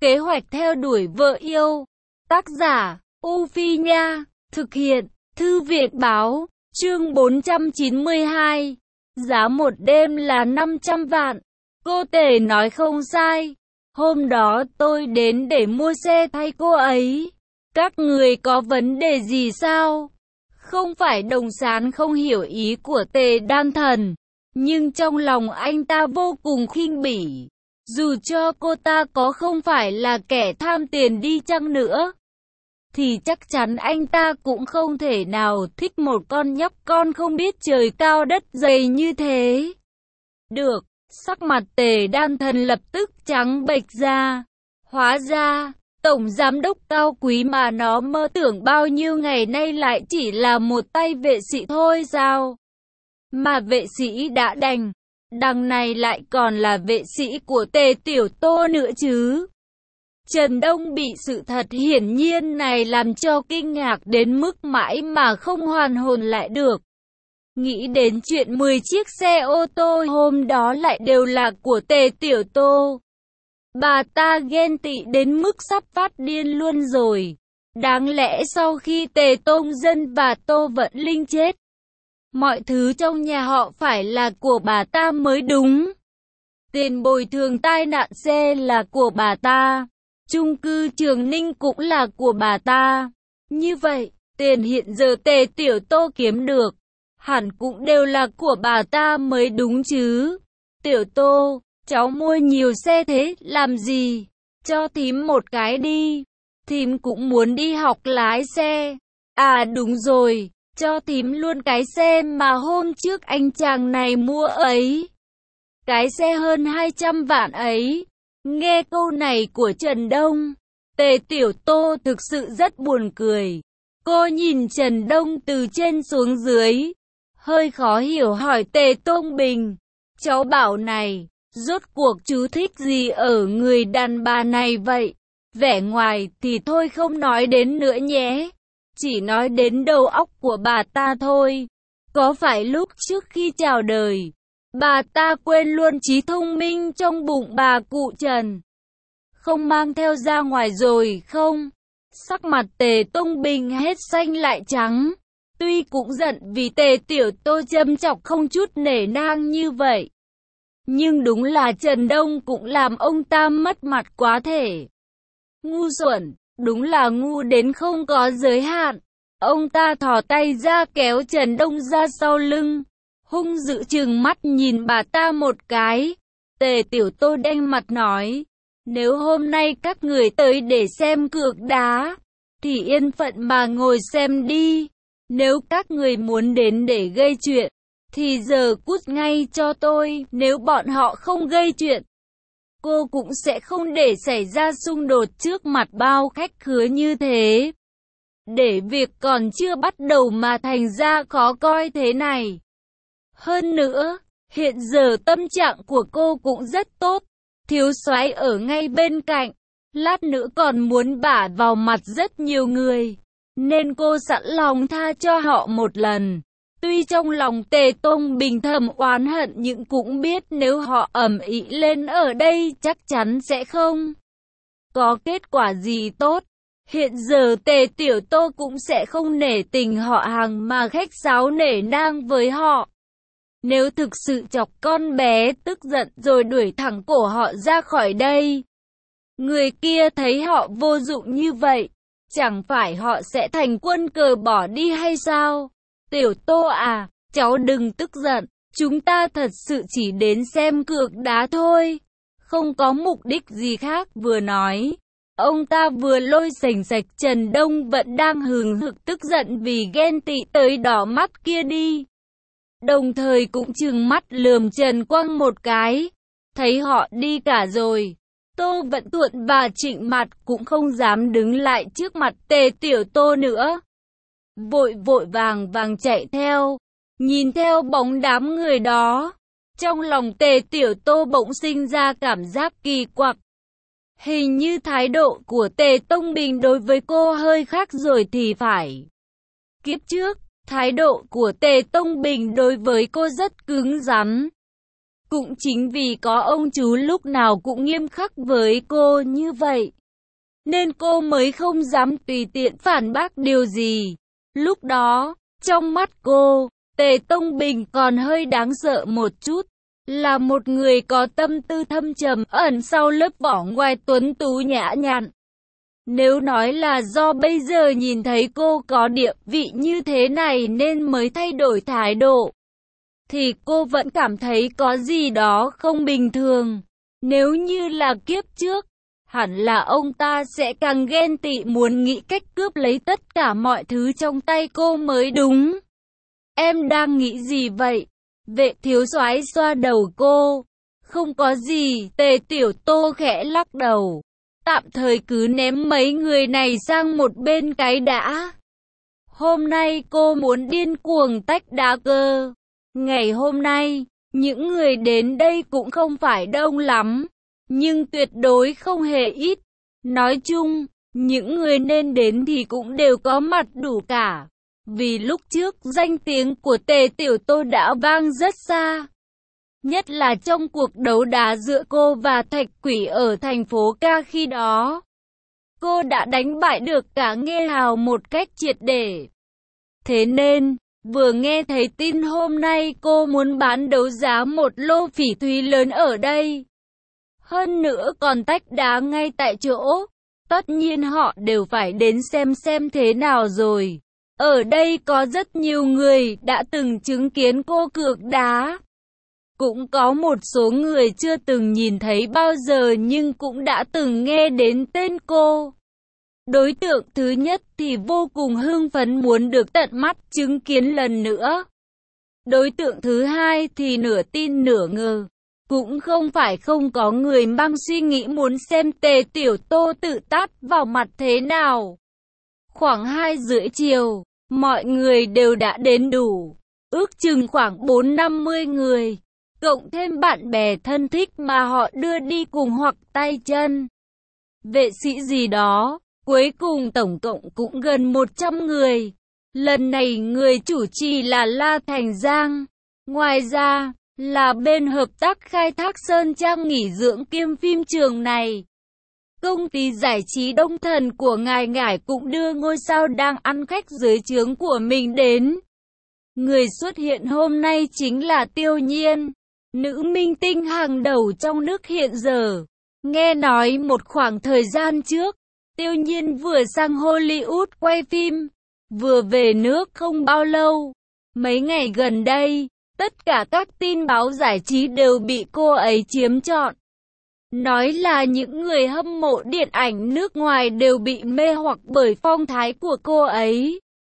Kế hoạch theo đuổi vợ yêu. Tác giả, U Phi Nha. Thực hiện, Thư viện Báo. Chương 492. Giá một đêm là 500 vạn. Cô Tề nói không sai. Hôm đó tôi đến để mua xe thay cô ấy. Các người có vấn đề gì sao? Không phải Đồng Sán không hiểu ý của Tề Đan Thần, nhưng trong lòng anh ta vô cùng khinh bỉ. Dù cho cô ta có không phải là kẻ tham tiền đi chăng nữa, thì chắc chắn anh ta cũng không thể nào thích một con nhóc con không biết trời cao đất dày như thế. Được, sắc mặt Tề Đan Thần lập tức trắng bệch ra. Hóa ra, tổng giám đốc cao quý mà nó mơ tưởng bao nhiêu ngày nay lại chỉ là một tay vệ sĩ thôi sao? Mà vệ sĩ đã đành, đằng này lại còn là vệ sĩ của Tề Tiểu Tô nữa chứ. Trần Đông bị sự thật hiển nhiên này làm cho kinh ngạc đến mức mãi mà không hoàn hồn lại được. Nghĩ đến chuyện 10 chiếc xe ô tô hôm đó lại đều là của Tề Tiểu Tô, bà ta ghen tị đến mức sắp phát điên luôn rồi. Đáng lẽ sau khi Tề Tông Dân và Tô Vận Linh chết, mọi thứ trong nhà họ phải là của bà ta mới đúng. Tiền bồi thường tai nạn xe là của bà ta, chung cư Trường Ninh cũng là của bà ta. Như vậy, tiền hiện giờ Tề Tiểu Tô kiếm được, hẳn cũng đều là của bà ta mới đúng chứ. Tiểu Tô, cháu mua nhiều xe thế làm gì? Cho thím một cái đi. Thím cũng muốn đi học lái xe. À đúng rồi, cho thím luôn cái xe mà hôm trước anh chàng này mua ấy. Cái xe hơn 200 vạn ấy. Nghe câu này của Trần Đông, Tề Tiểu Tô thực sự rất buồn cười. Cô nhìn Trần Đông từ trên xuống dưới, hơi khó hiểu hỏi Tề Tông Bình, cháu bảo này, rốt cuộc chú thích gì ở người đàn bà này vậy? Vẻ ngoài thì thôi không nói đến nữa nhé, chỉ nói đến đầu óc của bà ta thôi. Có phải lúc trước khi chào đời, bà ta quên luôn trí thông minh trong bụng bà cụ Trần, không mang theo ra ngoài rồi không? Sắc mặt Tề Tông Bình hết xanh lại trắng. Tuy cũng giận vì Tề Tiểu Tô châm chọc không chút nể nang như vậy, nhưng đúng là Trần Đông cũng làm ông ta mất mặt quá thể. Ngu xuẩn, đúng là ngu đến không có giới hạn. Ông ta thò tay ra kéo Trần Đông ra sau lưng, hung dữ trừng mắt nhìn bà ta một cái. Tề Tiểu Tô đanh mặt nói, nếu hôm nay các người tới để xem cược đá, thì yên phận mà ngồi xem đi. Nếu các người muốn đến để gây chuyện, thì giờ cút ngay cho tôi. Nếu bọn họ không gây chuyện, cô cũng sẽ không để xảy ra xung đột trước mặt bao khách khứa như thế. Để việc còn chưa bắt đầu mà thành ra khó coi thế này. Hơn nữa, hiện giờ tâm trạng của cô cũng rất tốt. Thiếu soái ở ngay bên cạnh, lát nữa còn muốn bả vào mặt rất nhiều người, nên cô sẵn lòng tha cho họ một lần. Tuy trong lòng Tề Tông Bình thầm oán hận nhưng cũng biết nếu họ ầm ĩ lên ở đây chắc chắn sẽ không có kết quả gì tốt. Hiện giờ Tề Tiểu Tô cũng sẽ không nể tình họ hàng mà khách sáo nể nang với họ. Nếu thực sự chọc con bé tức giận rồi đuổi thẳng cổ họ ra khỏi đây, người kia thấy họ vô dụng như vậy, chẳng phải họ sẽ thành quân cờ bỏ đi hay sao? Tiểu Tô à, cháu đừng tức giận, chúng ta thật sự chỉ đến xem cược đá thôi, không có mục đích gì khác. Vừa nói, ông ta vừa lôi sành sạch Trần Đông vẫn đang hừng hực tức giận vì ghen tị tới đỏ mắt kia đi. Đồng thời cũng trừng mắt lườm Trần Quang một cái. Thấy họ đi cả rồi, Tô Vận Tuộn và Trịnh Mạt cũng không dám đứng lại trước mặt Tề Tiểu Tô nữa. Vội vàng chạy theo, nhìn theo bóng đám người đó. Trong lòng Tề Tiểu Tô bỗng sinh ra cảm giác kỳ quặc. Hình như thái độ của Tề Tông Bình đối với cô hơi khác rồi thì phải. Kiếp trước, thái độ của Tề Tông Bình đối với cô rất cứng rắn. Cũng chính vì có ông chú lúc nào cũng nghiêm khắc với cô như vậy, nên cô mới không dám tùy tiện phản bác điều gì. Lúc đó, trong mắt cô, Tề Tông Bình còn hơi đáng sợ một chút, là một người có tâm tư thâm trầm ẩn sau lớp vỏ ngoài tuấn tú nhã nhặn. Nếu nói là do bây giờ nhìn thấy cô có địa vị như thế này nên mới thay đổi thái độ, thì cô vẫn cảm thấy có gì đó không bình thường. Nếu như là kiếp trước, hẳn là ông ta sẽ càng ghen tị muốn nghĩ cách cướp lấy tất cả mọi thứ trong tay cô mới đúng. Em đang nghĩ gì vậy? Vệ thiếu soái xoa đầu cô. Không có gì, Tề Tiểu Tô khẽ lắc đầu. Tạm thời cứ ném mấy người này sang một bên cái đã. Hôm nay cô muốn điên cuồng tách đá cơ. Ngày hôm nay, những người đến đây cũng không phải đông lắm, nhưng tuyệt đối không hề ít. Nói chung, những người nên đến thì cũng đều có mặt đủ cả. Vì lúc trước danh tiếng của Tề Tiểu Tô đã vang rất xa. Nhất là trong cuộc đấu đá giữa cô và Thạch Quỷ ở thành phố Ca khi đó. Cô đã đánh bại được cả Nghê Hào một cách triệt để. Thế nên, vừa nghe thấy tin hôm nay cô muốn bán đấu giá một lô phỉ thúy lớn ở đây. Hơn nữa còn tách đá ngay tại chỗ. Tất nhiên họ đều phải đến xem thế nào rồi. Ở đây có rất nhiều người đã từng chứng kiến cô cược đá. Cũng có một số người chưa từng nhìn thấy bao giờ nhưng cũng đã từng nghe đến tên cô. Đối tượng thứ nhất thì vô cùng hưng phấn muốn được tận mắt chứng kiến lần nữa. Đối tượng thứ hai thì nửa tin nửa ngờ. Cũng không phải không có người mang suy nghĩ muốn xem Tề Tiểu Tô tự tát vào mặt thế nào. Khoảng 2:30 chiều, mọi người đều đã đến đủ. Ước chừng khoảng 4-50 người. Cộng thêm bạn bè thân thích mà họ đưa đi cùng hoặc tay chân. Vệ sĩ gì đó. Cuối cùng tổng cộng cũng gần 100 người. Lần này người chủ trì là La Thành Giang. Ngoài ra, là bên hợp tác khai thác Sơn Trang nghỉ dưỡng kiêm phim trường này. Công ty giải trí Đông Thần của ngài cũng đưa ngôi sao đang ăn khách dưới trướng của mình đến. Người xuất hiện hôm nay chính là Tiêu Nhiên, nữ minh tinh hàng đầu trong nước hiện giờ. Nghe nói một khoảng thời gian trước, Tiêu Nhiên vừa sang Hollywood quay phim, vừa về nước không bao lâu. Mấy ngày gần đây, tất cả các tin báo giải trí đều bị cô ấy chiếm trọn. Nói là những người hâm mộ điện ảnh nước ngoài đều bị mê hoặc bởi phong thái của cô ấy.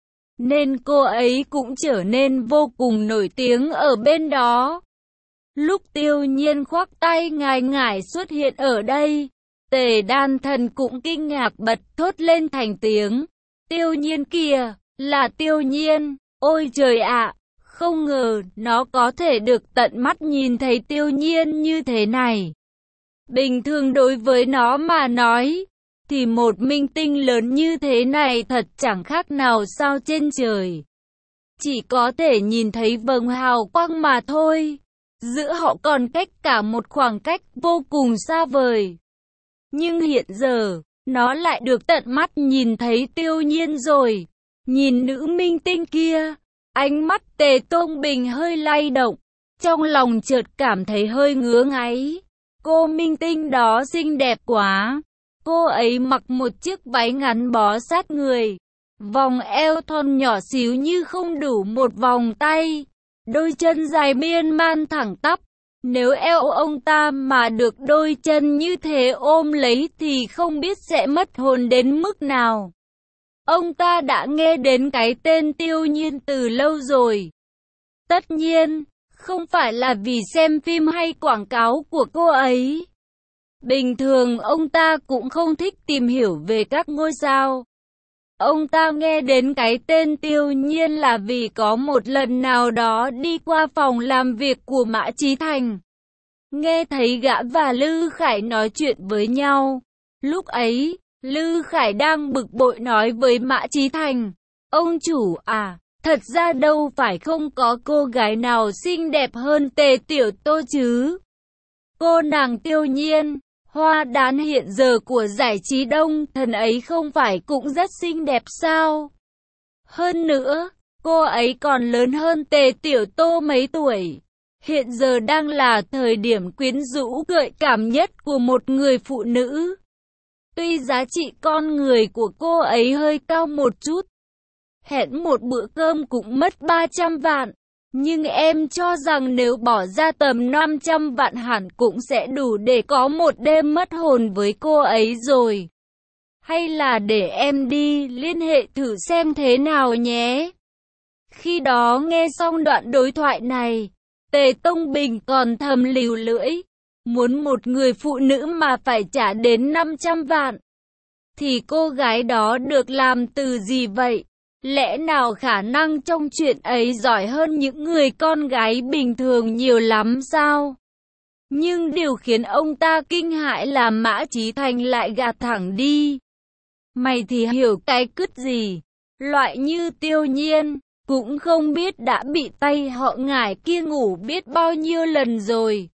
Nên cô ấy cũng trở nên vô cùng nổi tiếng ở bên đó. Lúc Tiêu Nhiên khoác tay ngải xuất hiện ở đây, Tề Đan Thần cũng kinh ngạc bật thốt lên thành tiếng. Tiêu Nhiên kìa, là Tiêu Nhiên, ôi trời ạ, không ngờ nó có thể được tận mắt nhìn thấy Tiêu Nhiên như thế này. Bình thường đối với nó mà nói, thì một minh tinh lớn như thế này thật chẳng khác nào sao trên trời. Chỉ có thể nhìn thấy vầng hào quang mà thôi. Giữa họ còn cách cả một khoảng cách vô cùng xa vời. Nhưng hiện giờ, nó lại được tận mắt nhìn thấy Tiêu Nhiên rồi. Nhìn nữ minh tinh kia, ánh mắt Tề Tông Bình hơi lay động. Trong lòng chợt cảm thấy hơi ngứa ngáy. Cô minh tinh đó xinh đẹp quá. Cô ấy mặc một chiếc váy ngắn bó sát người. Vòng eo thon nhỏ xíu như không đủ một vòng tay. Đôi chân dài miên man thẳng tắp. Nếu eo ông ta mà được đôi chân như thế ôm lấy thì không biết sẽ mất hồn đến mức nào. Ông ta đã nghe đến cái tên Tiêu Nhiên từ lâu rồi. Tất nhiên, không phải là vì xem phim hay quảng cáo của cô ấy. Bình thường ông ta cũng không thích tìm hiểu về các ngôi sao. Ông ta nghe đến cái tên Tiêu Nhiên là vì có một lần nào đó đi qua phòng làm việc của Mã Chí Thành. Nghe thấy gã và Lư Khải nói chuyện với nhau. Lúc ấy, Lư Khải đang bực bội nói với Mã Chí Thành. Ông chủ à, Thật ra đâu phải không có cô gái nào xinh đẹp hơn Tề Tiểu Tô chứ. Cô nàng Tiêu Nhiên, hoa đán hiện giờ của giải trí Đông Thần ấy không phải cũng rất xinh đẹp sao? Hơn nữa, cô ấy còn lớn hơn Tề Tiểu Tô mấy tuổi. Hiện giờ đang là thời điểm quyến rũ gợi cảm nhất của một người phụ nữ. Tuy giá trị con người của cô ấy hơi cao một chút, hẹn một bữa cơm cũng mất 300 vạn. Nhưng em cho rằng nếu bỏ ra tầm 500 vạn hẳn cũng sẽ đủ để có một đêm mất hồn với cô ấy rồi. Hay là để em đi liên hệ thử xem thế nào nhé. Khi đó nghe xong đoạn đối thoại này, Tề Tông Bình còn thầm lìu lưỡi. Muốn một người phụ nữ mà phải trả đến 500 vạn. Thì cô gái đó được làm từ gì vậy? Lẽ nào khả năng trong chuyện ấy giỏi hơn những người con gái bình thường nhiều lắm sao? Nhưng điều khiến ông ta kinh hãi là Mã Chí Thành lại gạt thẳng đi. Mày thì hiểu cái cứt gì? Loại như Tiêu Nhiên, cũng không biết đã bị tay họ Ngải kia ngủ biết bao nhiêu lần rồi.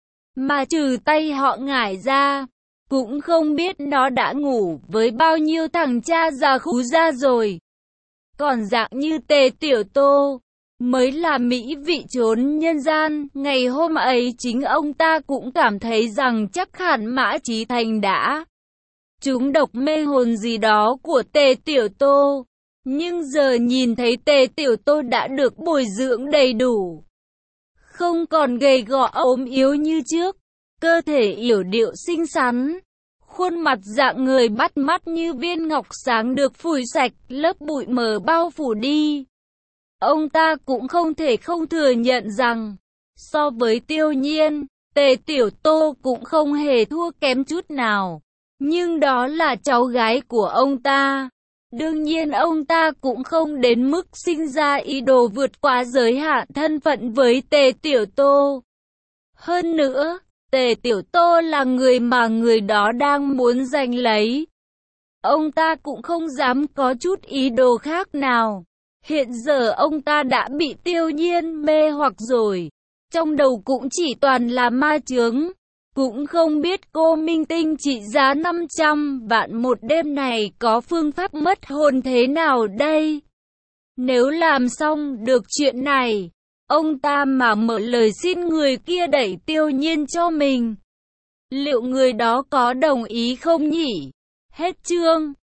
Mà trừ tay họ Ngải ra, cũng không biết nó đã ngủ với bao nhiêu thằng cha già khú ra rồi. Còn dạng như Tề Tiểu Tô, mới là mỹ vị trốn nhân gian. Ngày hôm ấy chính ông ta cũng cảm thấy rằng chắc hẳn Mã Chí Thành đã trúng độc mê hồn gì đó của Tề Tiểu Tô. Nhưng giờ nhìn thấy Tề Tiểu Tô đã được bồi dưỡng đầy đủ, không còn gầy gò ốm yếu như trước, cơ thể yểu điệu xinh xắn, khuôn mặt dạng người bắt mắt như viên ngọc sáng được phủi sạch, lớp bụi mờ bao phủ đi. Ông ta cũng không thể không thừa nhận rằng, so với Tiêu Nhiên, Tề Tiểu Tô cũng không hề thua kém chút nào. Nhưng đó là cháu gái của ông ta. Đương nhiên ông ta cũng không đến mức sinh ra ý đồ vượt quá giới hạn thân phận với Tề Tiểu Tô. Hơn nữa, Tề Tiểu Tô là người mà người đó đang muốn giành lấy. Ông ta cũng không dám có chút ý đồ khác nào. Hiện giờ ông ta đã bị Tiêu Nhiên mê hoặc rồi. Trong đầu cũng chỉ toàn là ma chướng. Cũng không biết cô minh tinh trị giá 500 vạn một đêm này có phương pháp mất hồn thế nào đây? Nếu làm xong được chuyện này, ông ta mà mở lời xin người kia đẩy Tiêu Nhiên cho mình, liệu người đó có đồng ý không nhỉ? Hết chương.